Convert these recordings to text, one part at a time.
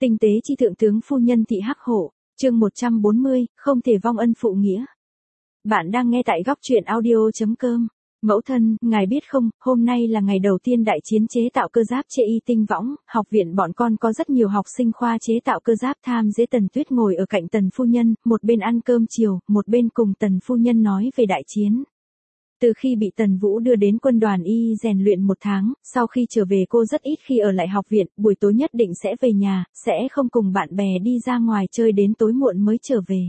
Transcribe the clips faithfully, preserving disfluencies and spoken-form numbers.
Tinh tế chi thượng tướng phu nhân thị hắc hổ, chương một trăm bốn mươi, không thể vong ân phụ nghĩa. Bạn đang nghe tại góc truyện audio.com. Mẫu thân, ngài biết không, hôm nay là ngày đầu tiên đại chiến chế tạo cơ giáp chê y tinh võng, học viện bọn con có rất nhiều học sinh khoa chế tạo cơ giáp tham dễ. Tần Tuyết ngồi ở cạnh Tần phu nhân, một bên ăn cơm chiều, một bên cùng Tần phu nhân nói về đại chiến. Từ khi bị Tần Vũ đưa đến quân đoàn y rèn luyện một tháng, sau khi trở về cô rất ít khi ở lại học viện, buổi tối nhất định sẽ về nhà, sẽ không cùng bạn bè đi ra ngoài chơi đến tối muộn mới trở về.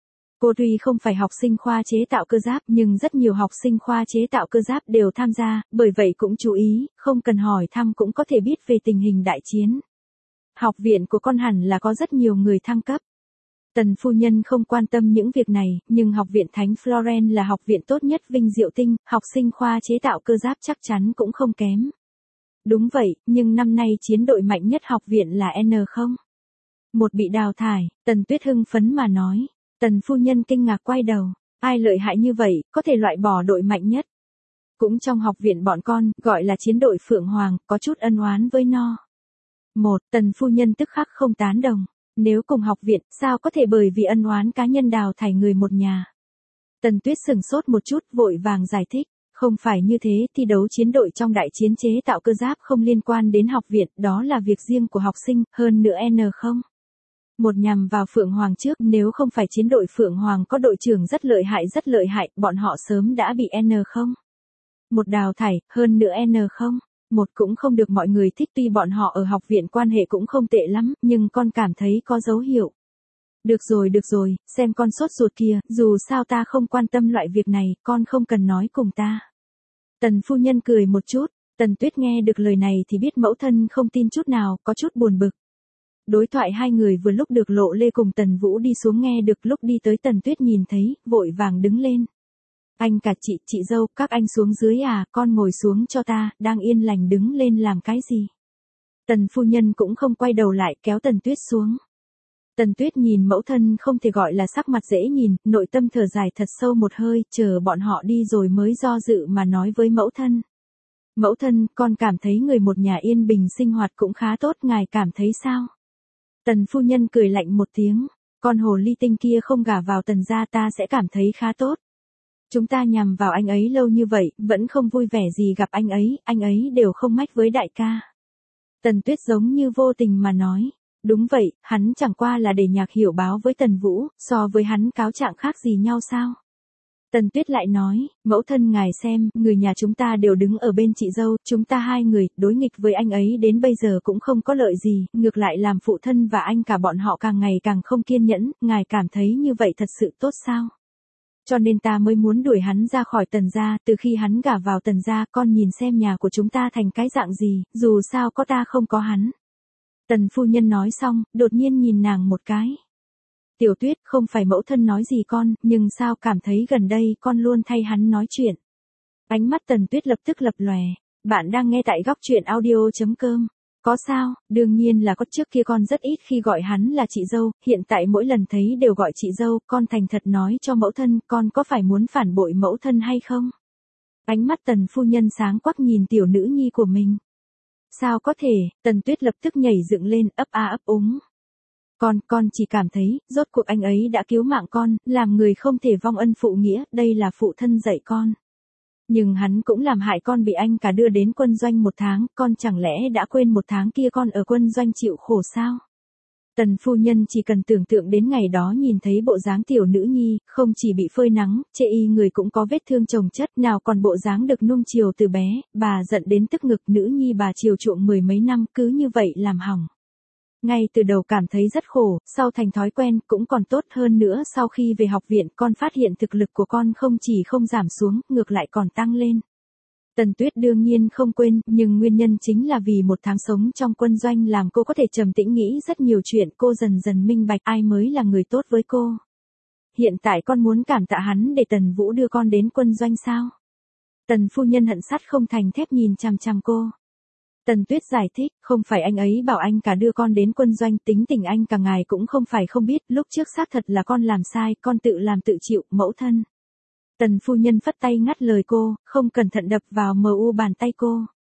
Cô tuy không phải học sinh khoa chế tạo cơ giáp nhưng rất nhiều học sinh khoa chế tạo cơ giáp đều tham gia, bởi vậy cũng chú ý, không cần hỏi thăm cũng có thể biết về tình hình đại chiến. Học viện của con hẳn là có rất nhiều người thăng cấp. Tần phu nhân không quan tâm những việc này, nhưng học viện Thánh Florence là học viện tốt nhất Vinh Diệu Tinh, học sinh khoa chế tạo cơ giáp chắc chắn cũng không kém. Đúng vậy, nhưng năm nay chiến đội mạnh nhất học viện là N không? Một bị đào thải, Tần Tuyết hưng phấn mà nói. Tần phu nhân kinh ngạc quay đầu, ai lợi hại như vậy, có thể loại bỏ đội mạnh nhất. Cũng trong học viện bọn con, gọi là chiến đội Phượng Hoàng, có chút ân oán với nó. Một, Tần phu nhân tức khắc không tán đồng. Nếu cùng học viện, sao có thể bởi vì ân oán cá nhân đào thải người một nhà. Tần Tuyết sừng sốt một chút, vội vàng giải thích. Không phải như thế, thi đấu chiến đội trong đại chiến chế tạo cơ giáp không liên quan đến học viện, đó là việc riêng của học sinh, hơn nữa N không. Một nhằm vào Phượng Hoàng trước, nếu không phải chiến đội Phượng Hoàng có đội trưởng rất lợi hại rất lợi hại, bọn họ sớm đã bị N không. Một đào thải, hơn nữa N không. Một cũng không được mọi người thích, tuy bọn họ ở học viện quan hệ cũng không tệ lắm, nhưng con cảm thấy có dấu hiệu. Được rồi được rồi, xem con sốt ruột kia, dù sao ta không quan tâm loại việc này, con không cần nói cùng ta. Tần phu nhân cười một chút, Tần Tuyết nghe được lời này thì biết mẫu thân không tin chút nào, có chút buồn bực. Đối thoại hai người vừa lúc được Lộ Lê cùng Tần Vũ đi xuống nghe được, lúc đi tới Tần Tuyết nhìn thấy, vội vàng đứng lên. Anh cả chị, chị dâu, các anh xuống dưới à, con ngồi xuống cho ta, đang yên lành đứng lên làm cái gì. Tần phu nhân cũng không quay đầu lại, kéo Tần Tuyết xuống. Tần Tuyết nhìn mẫu thân không thể gọi là sắc mặt dễ nhìn, nội tâm thở dài thật sâu một hơi, chờ bọn họ đi rồi mới do dự mà nói với mẫu thân. Mẫu thân, con cảm thấy người một nhà yên bình sinh hoạt cũng khá tốt, ngài cảm thấy sao? Tần phu nhân cười lạnh một tiếng, con hồ ly tinh kia không gả vào Tần gia ta sẽ cảm thấy khá tốt. Chúng ta nhằm vào anh ấy lâu như vậy, vẫn không vui vẻ gì gặp anh ấy, anh ấy đều không mách với đại ca. Tần Tuyết giống như vô tình mà nói, đúng vậy, hắn chẳng qua là để Nhạc Hiểu báo với Tần Vũ, so với hắn cáo trạng khác gì nhau sao? Tần Tuyết lại nói, mẫu thân ngài xem, người nhà chúng ta đều đứng ở bên chị dâu, chúng ta hai người, đối nghịch với anh ấy đến bây giờ cũng không có lợi gì, ngược lại làm phụ thân và anh cả bọn họ càng ngày càng không kiên nhẫn, ngài cảm thấy như vậy thật sự tốt sao? Cho nên ta mới muốn đuổi hắn ra khỏi Tần gia, từ khi hắn gả vào Tần gia, con nhìn xem nhà của chúng ta thành cái dạng gì, dù sao có ta không có hắn. Tần phu nhân nói xong, đột nhiên nhìn nàng một cái. Tiểu Tuyết, không phải mẫu thân nói gì con, nhưng sao cảm thấy gần đây con luôn thay hắn nói chuyện. Ánh mắt Tần Tuyết lập tức lập lòe. Bạn đang nghe tại góc truyện audio.com. Có sao, đương nhiên là có, trước kia con rất ít khi gọi hắn là chị dâu, hiện tại mỗi lần thấy đều gọi chị dâu, con thành thật nói cho mẫu thân, con có phải muốn phản bội mẫu thân hay không? Ánh mắt Tần phu nhân sáng quắc nhìn tiểu nữ nhi của mình. Sao có thể, Tần Tuyết lập tức nhảy dựng lên, ấp a ấp úng. Con, con chỉ cảm thấy, rốt cuộc anh ấy đã cứu mạng con, làm người không thể vong ân phụ nghĩa, đây là phụ thân dạy con. Nhưng hắn cũng làm hại con bị anh cả đưa đến quân doanh một tháng, con chẳng lẽ đã quên một tháng kia con ở quân doanh chịu khổ sao? Tần phu nhân chỉ cần tưởng tượng đến ngày đó nhìn thấy bộ dáng tiểu nữ nhi, không chỉ bị phơi nắng, chê y người cũng có vết thương chồng chất, nào còn bộ dáng được nuông chiều từ bé, bà giận đến tức ngực, nữ nhi bà chiều chuộng mười mấy năm, cứ như vậy làm hỏng. Ngay từ đầu cảm thấy rất khổ, sau thành thói quen cũng còn tốt hơn nữa, sau khi về học viện con phát hiện thực lực của con không chỉ không giảm xuống, ngược lại còn tăng lên. Tần Tuyết đương nhiên không quên, nhưng nguyên nhân chính là vì một tháng sống trong quân doanh làm cô có thể trầm tĩnh nghĩ rất nhiều chuyện, cô dần dần minh bạch ai mới là người tốt với cô. Hiện tại con muốn cảm tạ hắn để Tần Vũ đưa con đến quân doanh sao? Tần phu nhân hận sắt không thành thép nhìn chằm chằm cô. Tần Tuyết giải thích, không phải anh ấy bảo anh cả đưa con đến quân doanh, tính tình anh cả ngài cũng không phải không biết, lúc trước xác thật là con làm sai, con tự làm tự chịu, mẫu thân. Tần phu nhân phất tay ngắt lời cô, không cẩn thận đập vào mờ u bàn tay cô.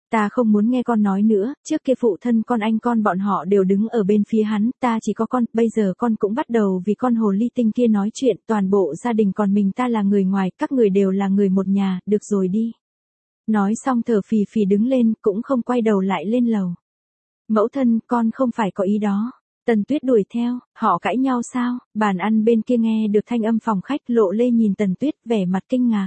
Ta không muốn nghe con nói nữa, trước kia phụ thân con anh con bọn họ đều đứng ở bên phía hắn, ta chỉ có con, bây giờ con cũng bắt đầu vì con hồ ly tinh kia nói chuyện, toàn bộ gia đình còn mình ta là người ngoài, các người đều là người một nhà, được rồi đi. Nói xong thở phì phì đứng lên, cũng không quay đầu lại lên lầu. Mẫu thân, con không phải có ý đó. Tần Tuyết đuổi theo, họ cãi nhau sao? Bàn ăn bên kia nghe được thanh âm phòng khách, Lộ Lê nhìn Tần Tuyết vẻ mặt kinh ngạc.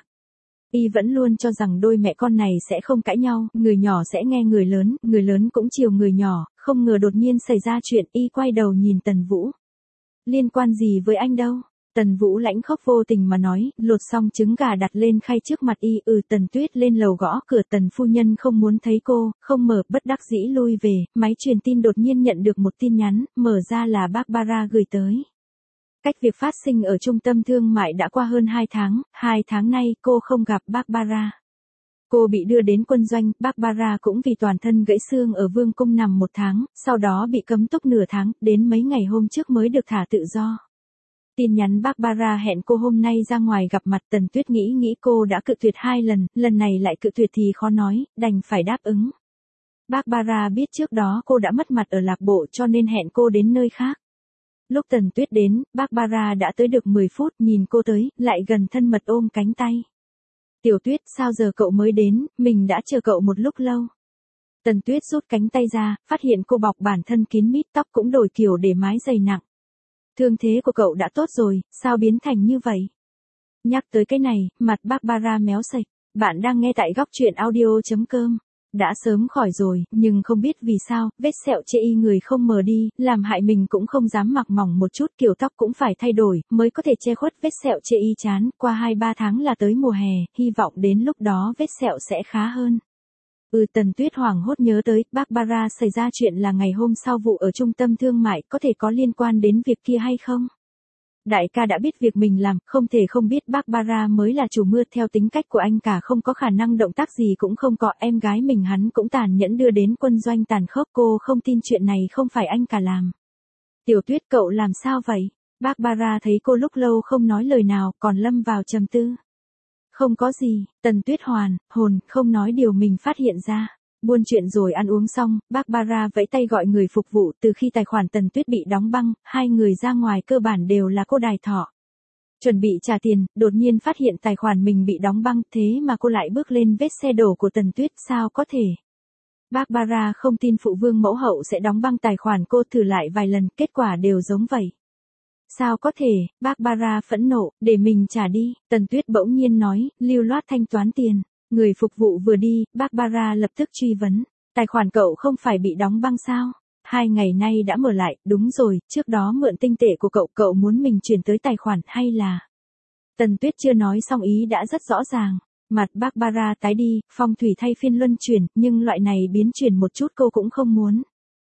Y vẫn luôn cho rằng đôi mẹ con này sẽ không cãi nhau, người nhỏ sẽ nghe người lớn, người lớn cũng chiều người nhỏ, không ngờ đột nhiên xảy ra chuyện. Y quay đầu nhìn Tần Vũ. Liên quan gì với anh đâu? Tần Vũ lãnh khốc vô tình mà nói, lột xong trứng gà đặt lên khay trước mặt Y. Ừ. Tần Tuyết lên lầu gõ cửa, Tần phu nhân không muốn thấy cô, không mở, bất đắc dĩ lui về. Máy truyền tin đột nhiên nhận được một tin nhắn, mở ra là Barbara gửi tới. Cách việc phát sinh ở trung tâm thương mại đã qua hơn hai tháng, hai tháng nay cô không gặp Barbara. Cô bị đưa đến quân doanh, Barbara cũng vì toàn thân gãy xương ở vương cung nằm một tháng, sau đó bị cấm túc nửa tháng, đến mấy ngày hôm trước mới được thả tự do. Tin nhắn Barbara hẹn cô hôm nay ra ngoài gặp mặt. Tần Tuyết nghĩ nghĩ cô đã cự tuyệt hai lần, lần này lại cự tuyệt thì khó nói, đành phải đáp ứng. Barbara biết trước đó cô đã mất mặt ở lạc bộ cho nên hẹn cô đến nơi khác. Lúc Tần Tuyết đến, Barbara đã tới được mười phút, nhìn cô tới, lại gần thân mật ôm cánh tay. Tiểu Tuyết, sao giờ cậu mới đến, mình đã chờ cậu một lúc lâu. Tần Tuyết rút cánh tay ra, phát hiện cô bọc bản thân kín mít, tóc cũng đổi kiểu để mái dày nặng. Thương thế của cậu đã tốt rồi, sao biến thành như vậy? Nhắc tới cái này, mặt Barbara méo sạch. Bạn đang nghe tại góc truyện audio chấm com. Đã sớm khỏi rồi, nhưng không biết vì sao, vết sẹo chê y người không mờ đi, làm hại mình cũng không dám mặc mỏng một chút, kiểu tóc cũng phải thay đổi, mới có thể che khuất vết sẹo chê y chán. Qua hai ba tháng là tới mùa hè, hy vọng đến lúc đó vết sẹo sẽ khá hơn. Ừ. Tần Tuyết hoảng hốt nhớ tới, Barbara xảy ra chuyện là ngày hôm sau vụ ở trung tâm thương mại, có thể có liên quan đến việc kia hay không? Đại ca đã biết việc mình làm, không thể không biết Barbara mới là chủ mưu. Theo tính cách của anh cả không có khả năng động tác gì cũng không có, em gái mình hắn cũng tàn nhẫn đưa đến quân doanh tàn khốc, cô không tin chuyện này không phải anh cả làm. Tiểu Tuyết, cậu làm sao vậy? Barbara thấy cô lúc lâu không nói lời nào, còn lâm vào trầm tư. Không có gì. Tần Tuyết hoàn hồn, không nói điều mình phát hiện ra. Buôn chuyện rồi ăn uống xong, Barbara vẫy tay gọi người phục vụ. Từ khi tài khoản Tần Tuyết bị đóng băng, hai người ra ngoài cơ bản đều là cô đài thọ. Chuẩn bị trả tiền, đột nhiên phát hiện tài khoản mình bị đóng băng, thế mà cô lại bước lên vết xe đổ của Tần Tuyết, sao có thể? Barbara không tin phụ vương mẫu hậu sẽ đóng băng tài khoản cô, thử lại vài lần, kết quả đều giống vậy. Sao có thể? Barbara phẫn nộ, để mình trả đi. Tần Tuyết bỗng nhiên nói, lưu loát thanh toán tiền. Người phục vụ vừa đi, Barbara lập tức truy vấn. Tài khoản cậu không phải bị đóng băng sao? Hai ngày nay đã mở lại, đúng rồi, trước đó mượn tinh tệ của cậu, cậu muốn mình chuyển tới tài khoản hay là... Tần Tuyết chưa nói xong ý đã rất rõ ràng. Mặt Barbara tái đi, phong thủy thay phiên luân chuyển, nhưng loại này biến chuyển một chút cô cũng không muốn.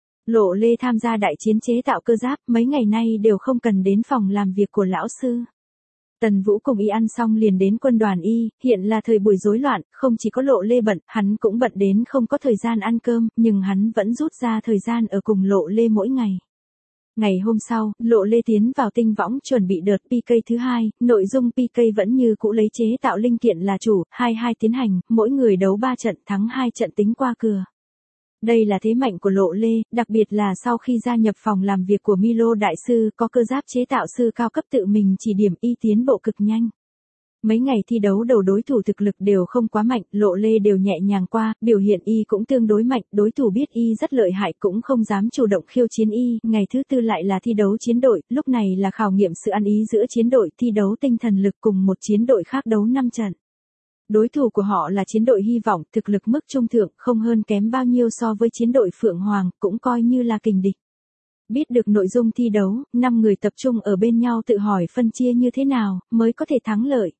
Lộ Lê tham gia đại chiến chế tạo cơ giáp, mấy ngày nay đều không cần đến phòng làm việc của lão sư. Tần Vũ cùng Y ăn xong liền đến quân đoàn Y, hiện là thời buổi rối loạn, không chỉ có Lộ Lê bận, hắn cũng bận đến không có thời gian ăn cơm, nhưng hắn vẫn rút ra thời gian ở cùng Lộ Lê mỗi ngày. Ngày hôm sau, Lộ Lê tiến vào tinh võng chuẩn bị đợt pê ca thứ hai, nội dung pê ca vẫn như cũ lấy chế tạo linh kiện là chủ, hai hai tiến hành, mỗi người đấu ba trận, thắng hai trận tính qua cửa. Đây là thế mạnh của Lộ Lê, đặc biệt là sau khi gia nhập phòng làm việc của Milo đại sư, có cơ giáp chế tạo sư cao cấp tự mình chỉ điểm, Y tiến bộ cực nhanh. Mấy ngày thi đấu đầu đối thủ thực lực đều không quá mạnh, Lộ Lê đều nhẹ nhàng qua, biểu hiện Y cũng tương đối mạnh, đối thủ biết Y rất lợi hại cũng không dám chủ động khiêu chiến Y. Ngày thứ tư lại là thi đấu chiến đội, lúc này là khảo nghiệm sự ăn ý giữa chiến đội, thi đấu tinh thần lực cùng một chiến đội khác đấu năm trận. Đối thủ của họ là chiến đội Hy vọng, thực lực mức trung thượng, không hơn kém bao nhiêu so với chiến đội Phượng Hoàng, cũng coi như là kình địch. Biết được nội dung thi đấu, năm người tập trung ở bên nhau tự hỏi phân chia như thế nào, mới có thể thắng lợi.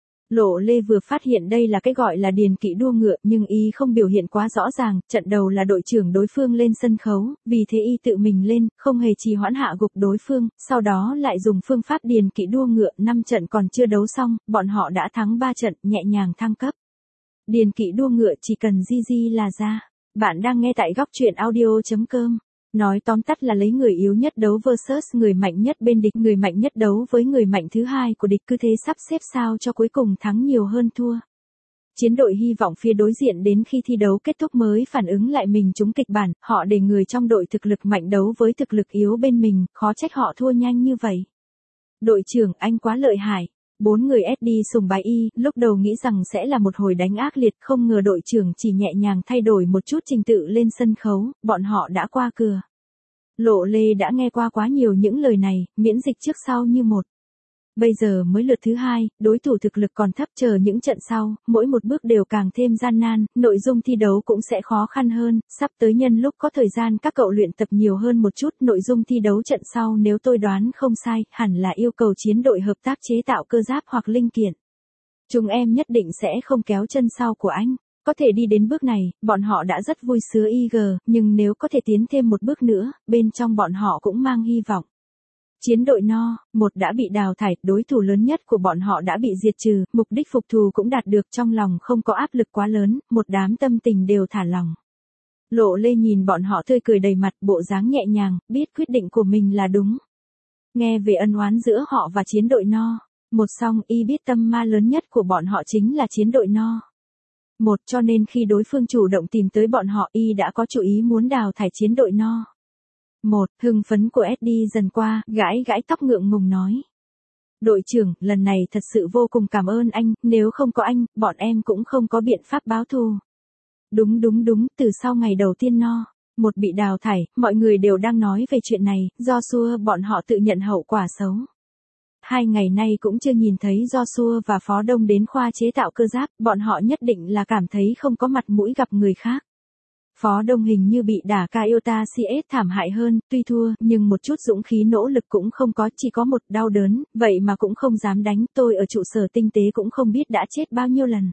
Lộ Lê vừa phát hiện đây là cái gọi là điền kỵ đua ngựa, nhưng Y không biểu hiện quá rõ ràng, trận đầu là đội trưởng đối phương lên sân khấu, vì thế Y tự mình lên, không hề trì hoãn hạ gục đối phương, sau đó lại dùng phương pháp điền kỵ đua ngựa, năm trận còn chưa đấu xong, bọn họ đã thắng ba trận, nhẹ nhàng thăng cấp. Điền kỵ đua ngựa chỉ cần gi gi là ra. Bạn đang nghe tại góc truyện audio chấm com. Nói tóm tắt là lấy người yếu nhất đấu versus người mạnh nhất bên địch, người mạnh nhất đấu với người mạnh thứ hai của địch, cứ thế sắp xếp sao cho cuối cùng thắng nhiều hơn thua. Chiến đội hy vọng phía đối diện đến khi thi đấu kết thúc mới phản ứng lại mình trúng kịch bản, họ để người trong đội thực lực mạnh đấu với thực lực yếu bên mình, khó trách họ thua nhanh như vậy. Đội trưởng, anh quá lợi hại. Bốn người ét đê sùng bái y, lúc đầu nghĩ rằng sẽ là một hồi đánh ác liệt, không ngờ đội trưởng chỉ nhẹ nhàng thay đổi một chút trình tự lên sân khấu, bọn họ đã qua cửa. Lộ Lê đã nghe qua quá nhiều những lời này, miễn dịch trước sau như một. Bây giờ mới lượt thứ hai, đối thủ thực lực còn thấp, chờ những trận sau, mỗi một bước đều càng thêm gian nan, nội dung thi đấu cũng sẽ khó khăn hơn, sắp tới nhân lúc có thời gian các cậu luyện tập nhiều hơn một chút, nội dung thi đấu trận sau nếu tôi đoán không sai, hẳn là yêu cầu chiến đội hợp tác chế tạo cơ giáp hoặc linh kiện. Chúng em nhất định sẽ không kéo chân sau của anh. Có thể đi đến bước này, bọn họ đã rất vui sướng i giê, nhưng nếu có thể tiến thêm một bước nữa, bên trong bọn họ cũng mang hy vọng. Chiến đội No, một đã bị đào thải, đối thủ lớn nhất của bọn họ đã bị diệt trừ, mục đích phục thù cũng đạt được, trong lòng không có áp lực quá lớn, một đám tâm tình đều thả lỏng. Lộ Lê nhìn bọn họ tươi cười đầy mặt, bộ dáng nhẹ nhàng, biết quyết định của mình là đúng. Nghe về ân oán giữa họ và chiến đội No, một xong y biết tâm ma lớn nhất của bọn họ chính là chiến đội No. Một cho nên khi đối phương chủ động tìm tới bọn họ y đã có chủ ý muốn đào thải chiến đội No. Một, hưng phấn của ét đê dần qua, gãi gãi tóc ngượng ngùng nói. Đội trưởng, lần này thật sự vô cùng cảm ơn anh, nếu không có anh, bọn em cũng không có biện pháp báo thù. Đúng đúng đúng, từ sau ngày đầu tiên No. Một bị đào thải, mọi người đều đang nói về chuyện này, Joshua bọn họ tự nhận hậu quả xấu. Hai ngày nay cũng chưa nhìn thấy Joshua và Phó Đông đến khoa chế tạo cơ giáp, bọn họ nhất định là cảm thấy không có mặt mũi gặp người khác. Phó Đông hình như bị đả Kaiota xê ét thảm hại hơn, tuy thua, nhưng một chút dũng khí nỗ lực cũng không có, chỉ có một đau đớn, vậy mà cũng không dám đánh, tôi ở trụ sở tinh tế cũng không biết đã chết bao nhiêu lần.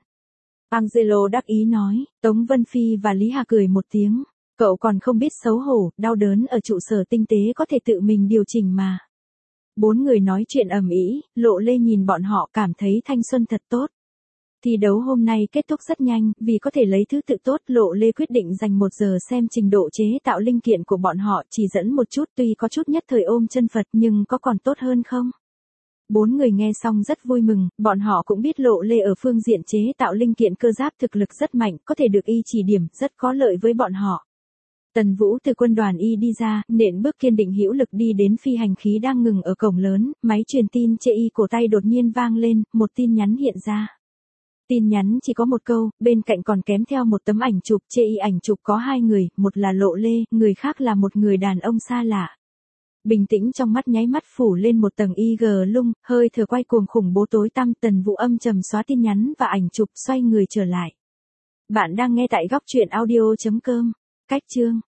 Angelo đắc ý nói, Tống Vân Phi và Lý Hà cười một tiếng, cậu còn không biết xấu hổ, đau đớn ở trụ sở tinh tế có thể tự mình điều chỉnh mà. Bốn người nói chuyện ầm ĩ, Lộ Lê nhìn bọn họ cảm thấy thanh xuân thật tốt. Thi đấu hôm nay kết thúc rất nhanh, vì có thể lấy thứ tự tốt, Lộ Lê quyết định dành một giờ xem trình độ chế tạo linh kiện của bọn họ, chỉ dẫn một chút, tuy có chút nhất thời ôm chân Phật nhưng có còn tốt hơn không? Bốn người nghe xong rất vui mừng, bọn họ cũng biết Lộ Lê ở phương diện chế tạo linh kiện cơ giáp thực lực rất mạnh, có thể được y chỉ điểm, rất có lợi với bọn họ. Tần Vũ từ quân đoàn y đi ra, nện bước kiên định hữu lực đi đến phi hành khí đang ngừng ở cổng lớn, máy truyền tin chê y cổ tay đột nhiên vang lên, một tin nhắn hiện ra. Tin nhắn chỉ có một câu, bên cạnh còn kém theo một tấm ảnh chụp, chê y ảnh chụp có hai người, một là Lộ Lê, người khác là một người đàn ông xa lạ. Bình tĩnh trong mắt nháy mắt phủ lên một tầng i giê lung, hơi thở quay cuồng khủng bố tối tăm, Tần Vũ âm trầm xóa tin nhắn và ảnh chụp, xoay người trở lại. Bạn đang nghe tại góc truyện audio chấm com. Cách chương